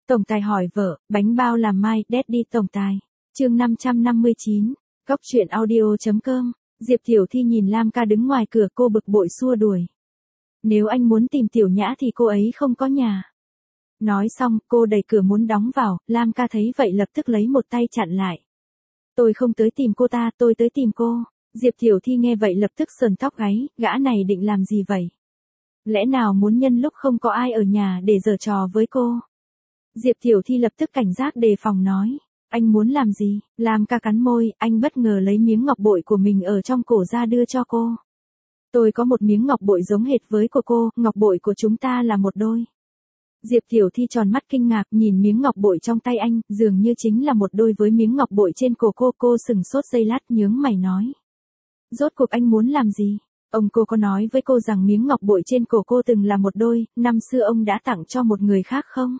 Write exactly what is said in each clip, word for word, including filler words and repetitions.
Tổng tài hỏi vợ, bánh bao làm mai, Daddy tổng tài. Chương năm trăm năm mươi chín, Cóc truyện audio chấm com. Diệp Tiểu Thi nhìn Lam Ca đứng ngoài cửa, cô bực bội xua đuổi. Nếu anh muốn tìm Tiểu Nhã thì cô ấy không có nhà. Nói xong, cô đẩy cửa muốn đóng vào, Lam Ca thấy vậy lập tức lấy một tay chặn lại. Tôi không tới tìm cô ta, tôi tới tìm cô. Diệp Tiểu Thi nghe vậy lập tức sờn tóc gáy, gã này định làm gì vậy? Lẽ nào muốn nhân lúc không có ai ở nhà để giở trò với cô? Diệp Tiểu Thi lập tức cảnh giác đề phòng nói. Anh muốn làm gì? Lam Ca cắn môi, anh bất ngờ lấy miếng ngọc bội của mình ở trong cổ ra đưa cho cô. Tôi có một miếng ngọc bội giống hệt với của cô, ngọc bội của chúng ta là một đôi. Diệp Tiểu Thi tròn mắt kinh ngạc nhìn miếng ngọc bội trong tay anh, dường như chính là một đôi với miếng ngọc bội trên cổ cô. Cô sừng sốt giây lát nhướng mày nói. Rốt cuộc anh muốn làm gì? Ông cô có nói với cô rằng miếng ngọc bội trên cổ cô từng là một đôi, năm xưa ông đã tặng cho một người khác không?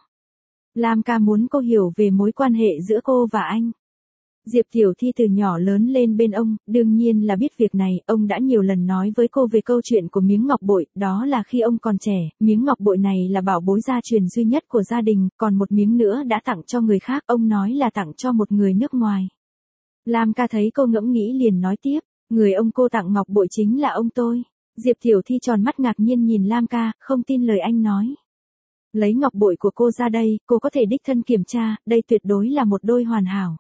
Lam Ca muốn cô hiểu về mối quan hệ giữa cô và anh. Diệp Tiểu Thi từ nhỏ lớn lên bên ông, đương nhiên là biết việc này, ông đã nhiều lần nói với cô về câu chuyện của miếng ngọc bội, đó là khi ông còn trẻ, miếng ngọc bội này là bảo bối gia truyền duy nhất của gia đình, còn một miếng nữa đã tặng cho người khác, ông nói là tặng cho một người nước ngoài. Lam Ca thấy cô ngẫm nghĩ liền nói tiếp, người ông cô tặng ngọc bội chính là ông tôi. Diệp Tiểu Thi tròn mắt ngạc nhiên nhìn Lam Ca, không tin lời anh nói. Lấy ngọc bội của cô ra đây, cô có thể đích thân kiểm tra, đây tuyệt đối là một đôi hoàn hảo.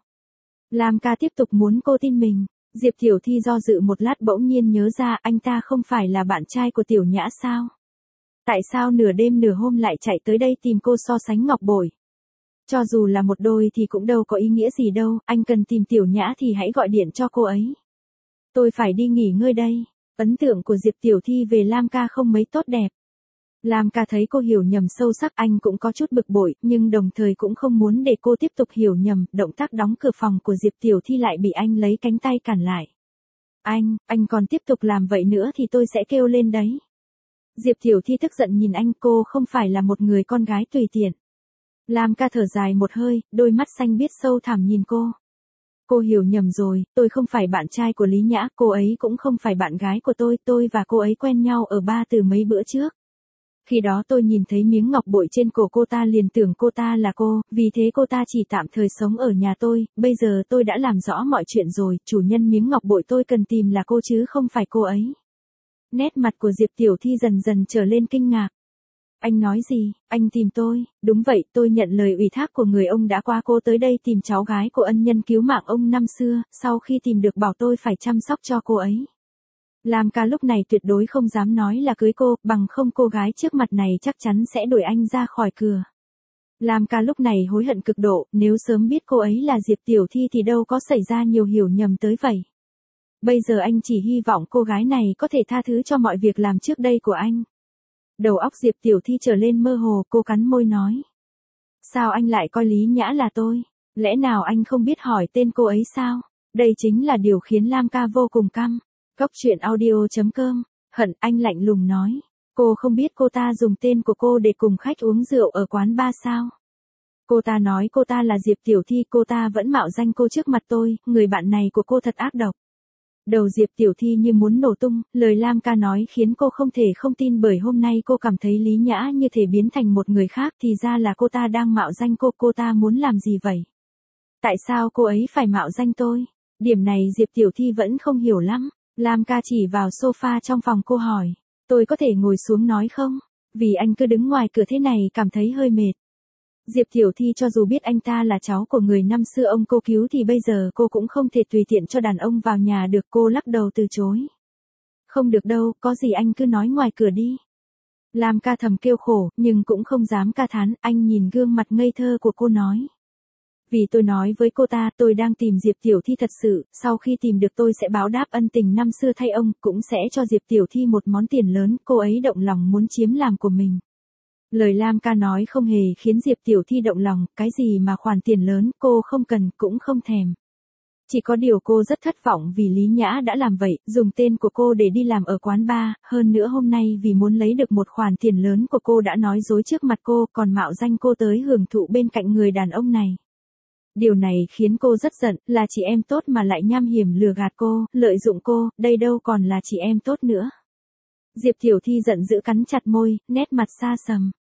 Lam Ca tiếp tục muốn cô tin mình. Diệp Tiểu Thi do dự một lát bỗng nhiên nhớ ra anh ta không phải là bạn trai của Tiểu Nhã sao? Tại sao nửa đêm nửa hôm lại chạy tới đây tìm cô so sánh ngọc bội? Cho dù là một đôi thì cũng đâu có ý nghĩa gì đâu, anh cần tìm Tiểu Nhã thì hãy gọi điện cho cô ấy. Tôi phải đi nghỉ ngơi đây. Ấn tượng của Diệp Tiểu Thi về Lam Ca không mấy tốt đẹp. Lam Ca thấy cô hiểu nhầm sâu sắc, anh cũng có chút bực bội, nhưng đồng thời cũng không muốn để cô tiếp tục hiểu nhầm, động tác đóng cửa phòng của Diệp Tiểu Thi lại bị anh lấy cánh tay cản lại. Anh, anh còn tiếp tục làm vậy nữa thì tôi sẽ kêu lên đấy. Diệp Tiểu Thi tức giận nhìn anh, cô không phải là một người con gái tùy tiện. Lam Ca thở dài một hơi, đôi mắt xanh biếc sâu thẳm nhìn cô. Cô hiểu nhầm rồi, tôi không phải bạn trai của Lý Nhã, cô ấy cũng không phải bạn gái của tôi, tôi và cô ấy quen nhau ở ba từ mấy bữa trước. Khi đó tôi nhìn thấy miếng ngọc bội trên cổ cô ta liền tưởng cô ta là cô, vì thế cô ta chỉ tạm thời sống ở nhà tôi, bây giờ tôi đã làm rõ mọi chuyện rồi, chủ nhân miếng ngọc bội tôi cần tìm là cô chứ không phải cô ấy. Nét mặt của Diệp Tiểu Thi dần dần trở lên kinh ngạc. Anh nói gì, anh tìm tôi? Đúng vậy, tôi nhận lời ủy thác của người ông đã qua cô tới đây tìm cháu gái của ân nhân cứu mạng ông năm xưa, sau khi tìm được bảo tôi phải chăm sóc cho cô ấy. Lam Ca lúc này tuyệt đối không dám nói là cưới cô, bằng không cô gái trước mặt này chắc chắn sẽ đuổi anh ra khỏi cửa. Lam Ca lúc này hối hận cực độ, nếu sớm biết cô ấy là Diệp Tiểu Thi thì đâu có xảy ra nhiều hiểu nhầm tới vậy. Bây giờ anh chỉ hy vọng cô gái này có thể tha thứ cho mọi việc làm trước đây của anh. Đầu óc Diệp Tiểu Thi trở lên mơ hồ, cô cắn môi nói. Sao anh lại coi Lý Nhã là tôi? Lẽ nào anh không biết hỏi tên cô ấy sao? Đây chính là điều khiến Lam Ca vô cùng căm. Cóc truyện audio chấm com, hận, anh lạnh lùng nói. Cô không biết cô ta dùng tên của cô để cùng khách uống rượu ở quán bar sao? Cô ta nói cô ta là Diệp Tiểu Thi, cô ta vẫn mạo danh cô trước mặt tôi, người bạn này của cô thật ác độc. Đầu Diệp Tiểu Thi như muốn nổ tung, lời Lam Ca nói khiến cô không thể không tin bởi hôm nay cô cảm thấy Lý Nhã như thể biến thành một người khác thì ra là cô ta đang mạo danh cô, cô ta muốn làm gì vậy? Tại sao cô ấy phải mạo danh tôi? Điểm này Diệp Tiểu Thi vẫn không hiểu lắm. Lam Ca chỉ vào sofa trong phòng cô hỏi, tôi có thể ngồi xuống nói không? Vì anh cứ đứng ngoài cửa thế này cảm thấy hơi mệt. Diệp Tiểu Thi cho dù biết anh ta là cháu của người năm xưa ông cô cứu thì bây giờ cô cũng không thể tùy tiện cho đàn ông vào nhà được, cô lắc đầu từ chối. Không được đâu, có gì anh cứ nói ngoài cửa đi. Lam Ca thầm kêu khổ, nhưng cũng không dám ca thán, anh nhìn gương mặt ngây thơ của cô nói. Vì tôi nói với cô ta tôi đang tìm Diệp Tiểu Thi thật sự, sau khi tìm được tôi sẽ báo đáp ân tình năm xưa thay ông, cũng sẽ cho Diệp Tiểu Thi một món tiền lớn, cô ấy động lòng muốn chiếm làm của mình. Lời Lam Ca nói không hề khiến Diệp Tiểu Thi động lòng, cái gì mà khoản tiền lớn, cô không cần, cũng không thèm. Chỉ có điều cô rất thất vọng vì Lý Nhã đã làm vậy, dùng tên của cô để đi làm ở quán bar, hơn nữa hôm nay vì muốn lấy được một khoản tiền lớn của cô đã nói dối trước mặt cô, còn mạo danh cô tới hưởng thụ bên cạnh người đàn ông này. Điều này khiến cô rất giận, là chị em tốt mà lại nham hiểm lừa gạt cô, lợi dụng cô, đây đâu còn là chị em tốt nữa. Diệp Tiểu Thi giận dữ cắn chặt môi, nét mặt xa sầm.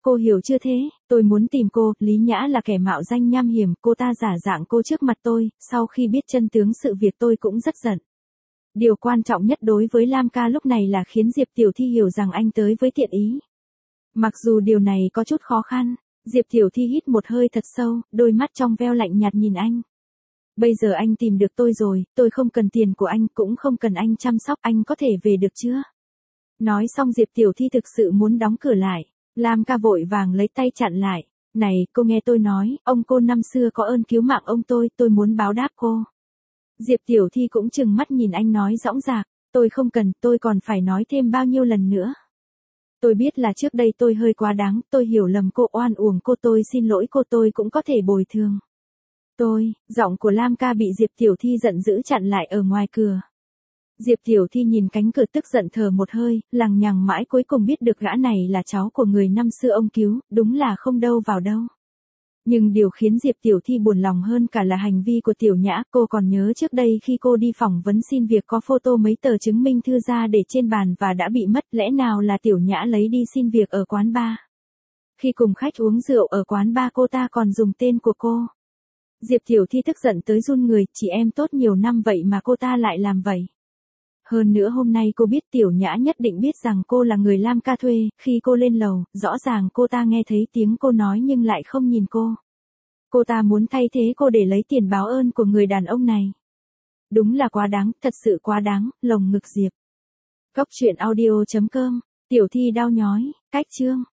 Cô hiểu chưa thế, tôi muốn tìm cô, Lý Nhã là kẻ mạo danh nham hiểm, cô ta giả dạng cô trước mặt tôi, sau khi biết chân tướng sự việc tôi cũng rất giận. Điều quan trọng nhất đối với Lam ca lúc này là khiến Diệp Tiểu Thi hiểu rằng anh tới với thiện ý. Mặc dù điều này có chút khó khăn, Diệp Tiểu Thi hít một hơi thật sâu, đôi mắt trong veo lạnh nhạt nhìn anh. Bây giờ anh tìm được tôi rồi, tôi không cần tiền của anh, cũng không cần anh chăm sóc, anh có thể về được chưa? Nói xong Diệp Tiểu Thi thực sự muốn đóng cửa lại, Lam ca vội vàng lấy tay chặn lại. Này, cô nghe tôi nói, ông cô năm xưa có ơn cứu mạng ông tôi, tôi muốn báo đáp cô. Diệp Tiểu Thi cũng trừng mắt nhìn anh nói dõng dạc, tôi không cần, tôi còn phải nói thêm bao nhiêu lần nữa. Tôi biết là trước đây tôi hơi quá đáng, tôi hiểu lầm cô, oan uổng cô, tôi xin lỗi cô, tôi cũng có thể bồi thường. Tôi, giọng của Lam ca bị Diệp Tiểu Thi giận dữ chặn lại ở ngoài cửa. Diệp Tiểu Thi nhìn cánh cửa tức giận thở một hơi, lằng nhằng mãi cuối cùng biết được gã này là cháu của người năm xưa ông cứu, đúng là không đâu vào đâu. Nhưng điều khiến Diệp Tiểu Thi buồn lòng hơn cả là hành vi của Tiểu Nhã, cô còn nhớ trước đây khi cô đi phỏng vấn xin việc có photo mấy tờ chứng minh thư ra để trên bàn và đã bị mất, lẽ nào là Tiểu Nhã lấy đi xin việc ở quán bar. Khi cùng khách uống rượu ở quán bar cô ta còn dùng tên của cô. Diệp Tiểu Thi tức giận tới run người, chị em tốt nhiều năm vậy mà cô ta lại làm vậy. Hơn nữa hôm nay cô biết Tiểu Nhã nhất định biết rằng cô là người Lam ca thuê, khi cô lên lầu, rõ ràng cô ta nghe thấy tiếng cô nói nhưng lại không nhìn cô. Cô ta muốn thay thế cô để lấy tiền báo ơn của người đàn ông này. Đúng là quá đáng, thật sự quá đáng, lồng ngực Diệp. Cốc truyện audio chấm com, Tiểu Thi đau nhói, cách chương.